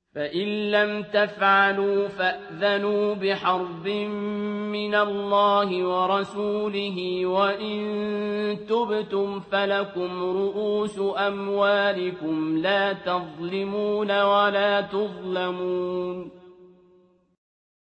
فإن لم تفعلوا فأذنوا بحرب من الله ورسوله وإن تبتم فلكم رؤوس أموالكم لا تظلمون ولا تظلمون